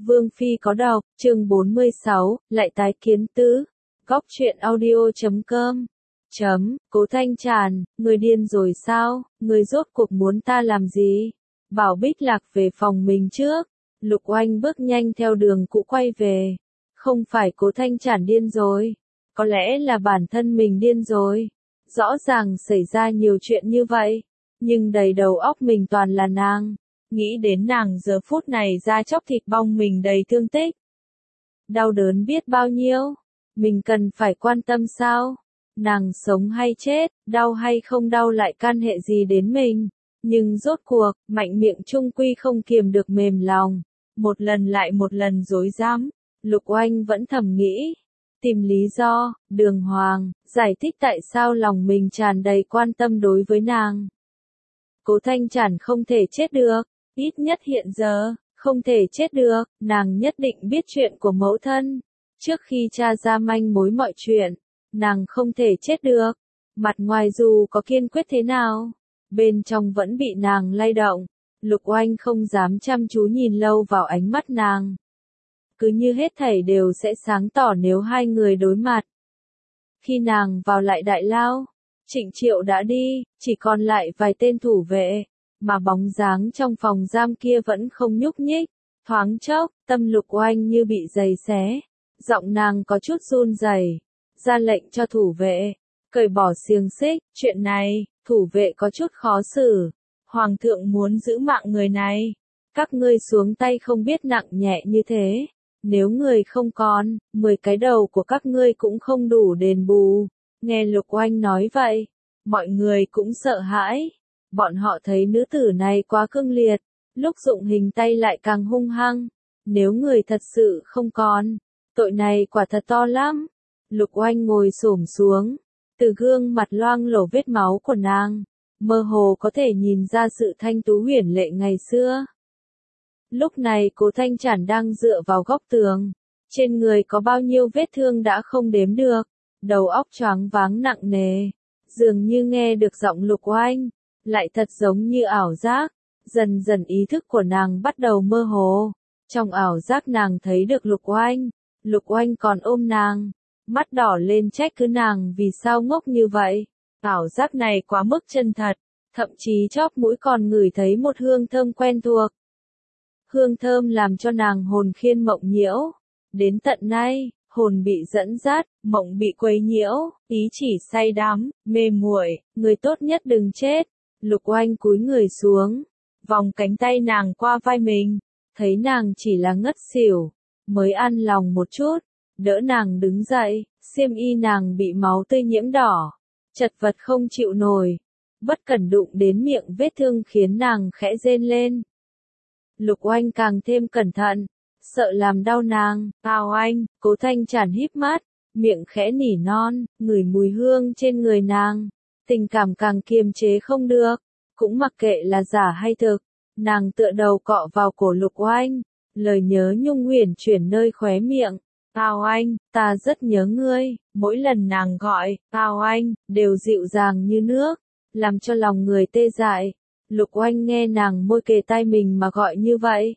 Vương Phi có đọc, chương 46, lại tái kiến tứ. Góc truyện audio.com. Cố Thanh Tràn, người điên rồi sao, người rốt cuộc muốn ta làm gì? Bảo Bích Lạc về phòng mình trước. Lục Oanh bước nhanh theo đường cũ quay về. Không phải Cố Thanh Tràn điên rồi. Có lẽ là bản thân mình điên rồi. Rõ ràng xảy ra nhiều chuyện như vậy. Nhưng đầy đầu óc mình toàn là nàng. Nghĩ đến nàng giờ phút này da chóc thịt bong mình đầy thương tích. Đau đớn biết bao nhiêu. Mình cần phải quan tâm sao? Nàng sống hay chết, đau hay không đau lại can hệ gì đến mình. Nhưng rốt cuộc, mạnh miệng chung quy không kiềm được mềm lòng. Một lần lại một lần dối dám. Lục Oanh vẫn thầm nghĩ. Tìm lý do, đường hoàng, giải thích tại sao lòng mình tràn đầy quan tâm đối với nàng. Cố Thanh Tràn không thể chết được. Ít nhất hiện giờ, không thể chết được, nàng nhất định biết chuyện của mẫu thân. Trước khi tra ra manh mối mọi chuyện, nàng không thể chết được. Mặt ngoài dù có kiên quyết thế nào, bên trong vẫn bị nàng lay động. Lục Oanh không dám chăm chú nhìn lâu vào ánh mắt nàng. Cứ như hết thảy đều sẽ sáng tỏ nếu hai người đối mặt. Khi nàng vào lại đại lao, Trịnh Triệu đã đi, chỉ còn lại vài tên thủ vệ. Mà bóng dáng trong phòng giam kia vẫn không nhúc nhích. Thoáng chốc, tâm Lục Oanh như bị giày xé. Giọng nàng có chút run rẩy, ra lệnh cho thủ vệ, cởi bỏ xiềng xích. Chuyện này, thủ vệ có chút khó xử. Hoàng thượng muốn giữ mạng người này. Các ngươi xuống tay không biết nặng nhẹ như thế. Nếu người không còn, 10 cái đầu của các ngươi cũng không đủ đền bù. Nghe Lục Oanh nói vậy, mọi người cũng sợ hãi. Bọn họ thấy nữ tử này quá cương liệt, lúc dụng hình tay lại càng hung hăng. Nếu người thật sự không còn, tội này quả thật to lắm. Lục Oanh ngồi xổm xuống, từ gương mặt loang lổ vết máu của nàng, mơ hồ có thể nhìn ra sự thanh tú huyền lệ ngày xưa. Lúc này Cố Thanh Tràn đang dựa vào góc tường, trên người có bao nhiêu vết thương đã không đếm được, đầu óc choáng váng nặng nề, dường như nghe được giọng Lục Oanh. Lại thật giống như ảo giác, dần dần ý thức của nàng bắt đầu mơ hồ. Trong ảo giác nàng thấy được Lục Oanh còn ôm nàng, mắt đỏ lên trách cứ nàng vì sao ngốc như vậy. Ảo giác này quá mức chân thật, thậm chí chóp mũi còn ngửi thấy một hương thơm quen thuộc. Hương thơm làm cho nàng hồn khiên mộng nhiễu. Đến tận nay, hồn bị dẫn dắt, mộng bị quấy nhiễu, ý chỉ say đắm, mê muội, người tốt nhất đừng chết. Lục Oanh cúi người xuống, vòng cánh tay nàng qua vai mình, thấy nàng chỉ là ngất xỉu, mới an lòng một chút, đỡ nàng đứng dậy, xiêm y nàng bị máu tươi nhiễm đỏ, chật vật không chịu nổi, bất cẩn đụng đến miệng vết thương khiến nàng khẽ rên lên. Lục Oanh càng thêm cẩn thận, sợ làm đau nàng. Tào Anh, Cố Thanh Tràn híp mắt, miệng khẽ nỉ non, ngửi mùi hương trên người nàng. Tình cảm càng kiềm chế không được, cũng mặc kệ là giả hay thực, nàng tựa đầu cọ vào cổ Lục Oanh, lời nhớ nhung huyền chuyển nơi khóe miệng. Tào Anh, ta rất nhớ ngươi. Mỗi lần nàng gọi, Tào Anh, đều dịu dàng như nước, làm cho lòng người tê dại. Lục Oanh nghe nàng môi kề tai mình mà gọi như vậy.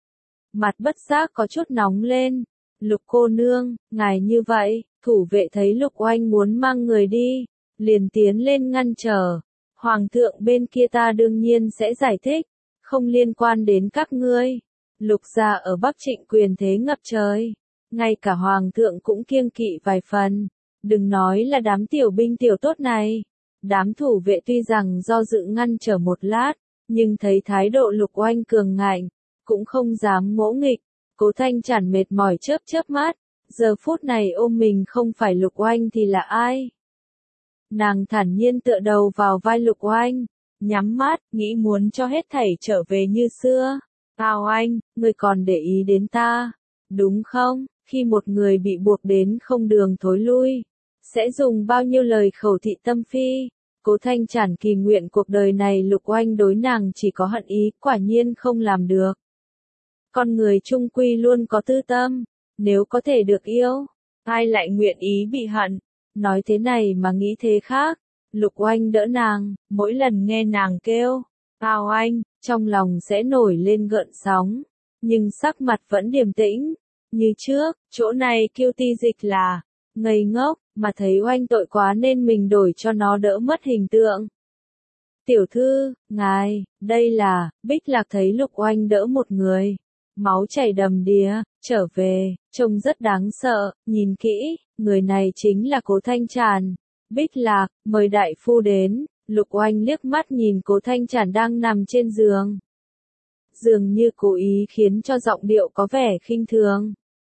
Mặt bất giác có chút nóng lên. Lục cô nương, ngài như vậy. Thủ vệ thấy Lục Oanh muốn mang người đi, liền tiến lên ngăn trở. Hoàng thượng bên kia ta đương nhiên sẽ giải thích, không liên quan đến các ngươi. Lục gia ở Bắc Trịnh quyền thế ngập trời, ngay cả hoàng thượng cũng kiêng kỵ vài phần. Đừng nói là đám tiểu binh tiểu tốt này. Đám thủ vệ tuy rằng do dự ngăn trở một lát, nhưng thấy thái độ Lục Oanh cường ngạnh, cũng không dám ngỗ nghịch. Cố Thanh Tràn mệt mỏi chớp chớp mắt, giờ phút này ôm mình không phải Lục Oanh thì là ai? Nàng thản nhiên tựa đầu vào vai Lục Oanh, nhắm mắt, nghĩ muốn cho hết thảy trở về như xưa. Tào Anh, ngươi còn để ý đến ta, đúng không? Khi một người bị buộc đến không đường thối lui, sẽ dùng bao nhiêu lời khẩu thị tâm phi. Cố Thanh Tràn kỳ nguyện cuộc đời này Lục Oanh đối nàng chỉ có hận ý, quả nhiên không làm được. Con người chung quy luôn có tư tâm, nếu có thể được yêu, ai lại nguyện ý bị hận. Nói thế này mà nghĩ thế khác. Lục Oanh đỡ nàng, mỗi lần nghe nàng kêu Tào Anh, trong lòng sẽ nổi lên gợn sóng. nhưng sắc mặt vẫn điềm tĩnh. Như trước, chỗ này kêu ti dịch là ngây ngốc, mà thấy oanh tội quá nên mình đổi cho nó đỡ mất hình tượng. Tiểu thư, ngài, đây là, Bích Lạc thấy Lục Oanh đỡ một người. Máu chảy đầm đìa, trở về, trông rất đáng sợ, nhìn kỹ, người này chính là Cố Thanh Tràn. Bích Lạc, mời đại phu đến. Lục Oanh liếc mắt nhìn Cố Thanh Tràn đang nằm trên giường. Dường như cố ý khiến cho giọng điệu có vẻ khinh thường.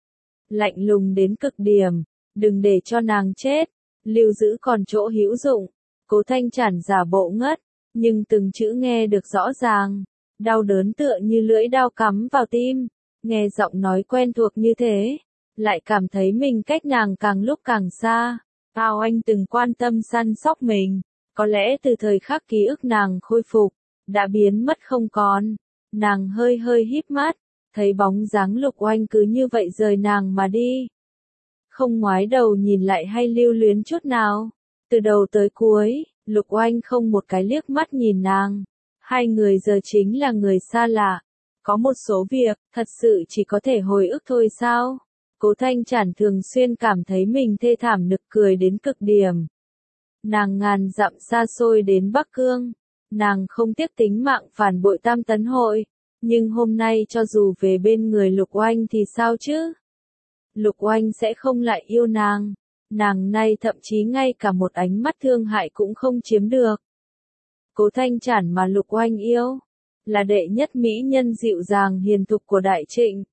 Lạnh lùng đến cực điểm, đừng để cho nàng chết, lưu giữ còn chỗ hữu dụng. Cố Thanh Tràn giả bộ ngất, nhưng từng chữ nghe được rõ ràng, đau đớn tựa như lưỡi dao cắm vào tim, nghe giọng nói quen thuộc như thế, lại cảm thấy mình cách nàng càng lúc càng xa. Cao Anh từng quan tâm săn sóc mình, có lẽ từ thời khắc ký ức nàng khôi phục, đã biến mất không còn. Nàng hơi hơi híp mắt, thấy bóng dáng Lục Oanh cứ như vậy rời nàng mà đi. Không ngoái đầu nhìn lại hay lưu luyến chút nào. Từ đầu tới cuối, Lục Oanh không một cái liếc mắt nhìn nàng. Hai người giờ chính là người xa lạ. Có một số việc, thật sự chỉ có thể hồi ức thôi sao? Cố Thanh Tràn thường xuyên cảm thấy mình thê thảm nực cười đến cực điểm. Nàng ngàn dặm xa xôi đến Bắc Cương. Nàng không tiếc tính mạng phản bội Tam Tấn Hội. Nhưng hôm nay cho dù về bên người Lục Oanh thì sao chứ? Lục Oanh sẽ không lại yêu nàng. Nàng nay thậm chí ngay cả một ánh mắt thương hại cũng không chiếm được. Cố Thanh Tràn mà Lục Oanh yêu, là đệ nhất mỹ nhân dịu dàng hiền thục của Đại Trịnh.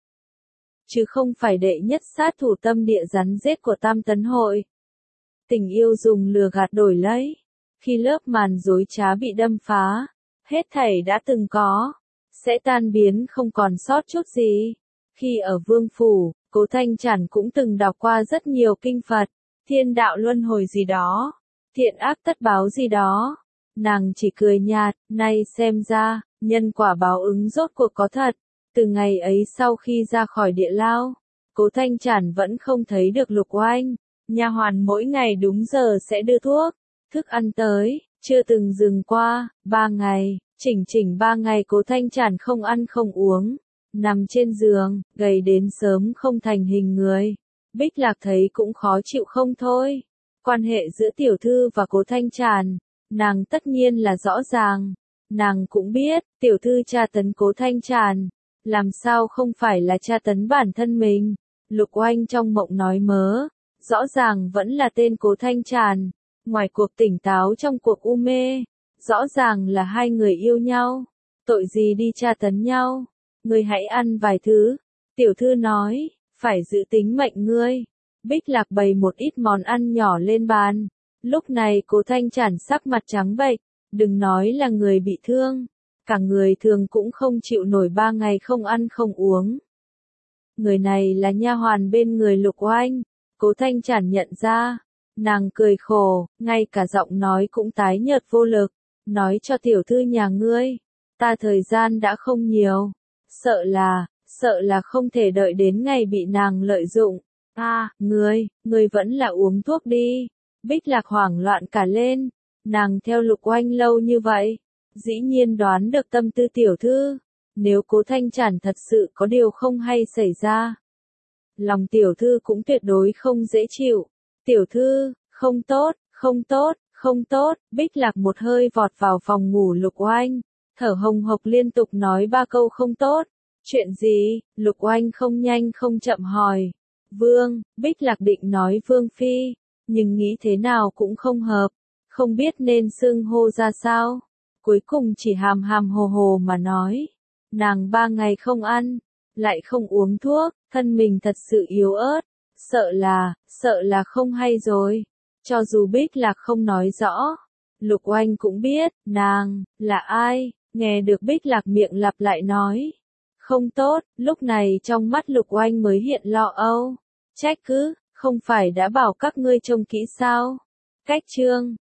Chứ không phải đệ nhất sát thủ tâm địa rắn rết của Tam Tấn Hội. Tình yêu dùng lừa gạt đổi lấy. Khi lớp màn dối trá bị đâm phá, hết thảy đã từng có, sẽ tan biến không còn sót chút gì. Khi ở Vương Phủ, Cố Thanh Tràn cũng từng đọc qua rất nhiều kinh Phật, thiên đạo luân hồi gì đó, thiện ác tất báo gì đó. Nàng chỉ cười nhạt, nay xem ra, nhân quả báo ứng rốt cuộc có thật. Từ ngày ấy sau khi ra khỏi địa lao, Cố Thanh Tràn vẫn không thấy được Lục Oanh. Nha hoàn mỗi ngày đúng giờ sẽ đưa thuốc, thức ăn tới, chưa từng dừng qua. 3 ngày, chỉnh 3 ngày Cố Thanh Tràn không ăn không uống, nằm trên giường, gầy đến sớm không thành hình người. Bích Lạc thấy cũng khó chịu không thôi. Quan hệ giữa tiểu thư và Cố Thanh Tràn, nàng tất nhiên là rõ ràng. Nàng cũng biết, tiểu thư tra tấn Cố Thanh Tràn, làm sao không phải là tra tấn bản thân mình. Lục Oanh trong mộng nói mớ, rõ ràng vẫn là tên Cố Thanh Tràn. Ngoài cuộc tỉnh táo trong cuộc u mê, rõ ràng là hai người yêu nhau. Tội gì đi tra tấn nhau? Ngươi hãy ăn vài thứ. Tiểu thư nói, phải giữ tính mệnh ngươi. Bích Lạc bày một ít món ăn nhỏ lên bàn. Lúc này Cố Thanh Tràn sắc mặt trắng bệch, đừng nói là người bị thương, cả người thường cũng không chịu nổi 3 ngày không ăn không uống. Người này là nha hoàn bên người Lục Oanh. Cố Thanh Tràn nhận ra, nàng cười khổ, ngay cả giọng nói cũng tái nhợt vô lực, nói cho tiểu thư nhà ngươi, ta thời gian đã không nhiều, sợ là không thể đợi đến ngày bị nàng lợi dụng. Ngươi vẫn là uống thuốc đi. Bích Lạc hoảng loạn cả lên, nàng theo Lục Oanh lâu như vậy, dĩ nhiên đoán được tâm tư tiểu thư, nếu Cố Thanh Tràn thật sự có điều không hay xảy ra, lòng tiểu thư cũng tuyệt đối không dễ chịu. Tiểu thư, không tốt, không tốt, không tốt. Bích Lạc một hơi vọt vào phòng ngủ Lục Oanh, thở hồng hộc liên tục nói 3 câu không tốt. Chuyện gì? Lục Oanh không nhanh không chậm hỏi. Vương, Bích Lạc định nói Vương Phi, nhưng nghĩ thế nào cũng không hợp, không biết nên xưng hô ra sao. Cuối cùng chỉ hàm hàm hồ hồ mà nói. Nàng 3 ngày không ăn, lại không uống thuốc, thân mình thật sự yếu ớt, sợ là không hay rồi. Cho dù Bích Lạc không nói rõ, Lục Oanh cũng biết, nàng, là ai. Nghe được Bích Lạc miệng lặp lại nói, không tốt, lúc này trong mắt Lục Oanh mới hiện lo âu. Trách cứ, không phải đã bảo các ngươi trông kỹ sao? Cách chương